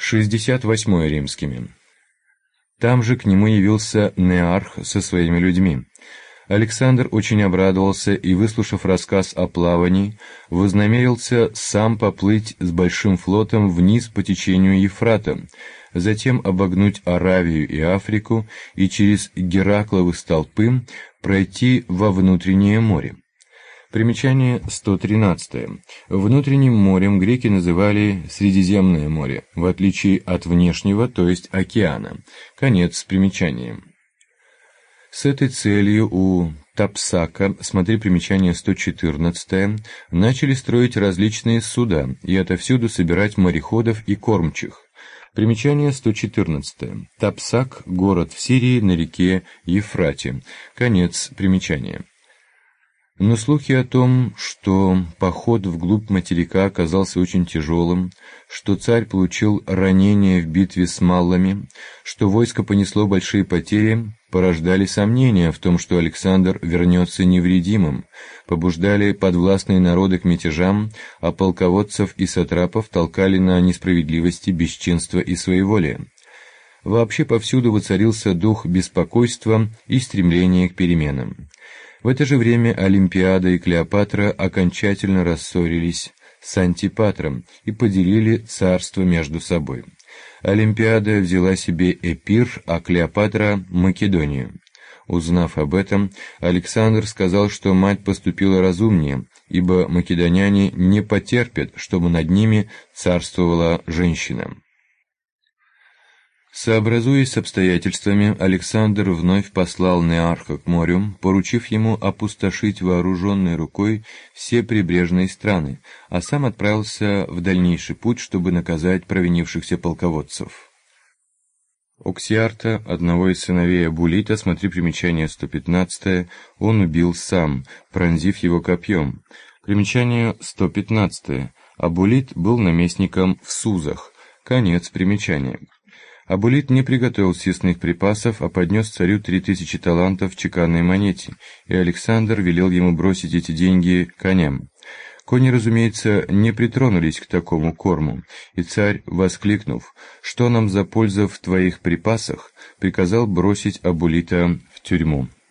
68 римскими. Там же к нему явился Неарх со своими людьми. Александр очень обрадовался и, выслушав рассказ о плавании, вознамерился сам поплыть с большим флотом вниз по течению Ефрата, затем обогнуть Аравию и Африку и через Геракловы столпы пройти во внутреннее море. Примечание 113. Внутренним морем греки называли Средиземное море, в отличие от внешнего, то есть океана. Конец примечания. С этой целью у Тапсака, смотри примечание 114, начали строить различные суда и отовсюду собирать мореходов и кормчих. Примечание 114. Тапсак – город в Сирии на реке Ефрате. Конец примечания. Но слухи о том, что поход вглубь материка оказался очень тяжелым, что царь получил ранение в битве с маллами, что войско понесло большие потери, порождали сомнения в том, что Александр вернется невредимым, побуждали подвластные народы к мятежам, а полководцев и сатрапов толкали на несправедливости, бесчинство и своеволие. Вообще повсюду воцарился дух беспокойства и стремления к переменам. В это же время Олимпиада и Клеопатра окончательно рассорились с Антипатром и поделили царство между собой. Олимпиада взяла себе Эпир, а Клеопатра – Македонию. Узнав об этом, Александр сказал, что мать поступила разумнее, ибо македоняне не потерпят, чтобы над ними царствовала женщина. Сообразуясь с обстоятельствами, Александр вновь послал Неарха к морю, поручив ему опустошить вооруженной рукой все прибрежные страны, а сам отправился в дальнейший путь, чтобы наказать провинившихся полководцев. Оксиарта, одного из сыновей Абулита, смотри примечание 115, он убил сам, пронзив его копьем. Примечание 115. Абулит был наместником в Сузах. Конец примечания. Абулит не приготовил съестных припасов, а поднес царю 3000 талантов в чеканной монете, и Александр велел ему бросить эти деньги коням. Кони, разумеется, не притронулись к такому корму, и царь, воскликнув «Что нам за польза в твоих припасах?», приказал бросить Абулита в тюрьму.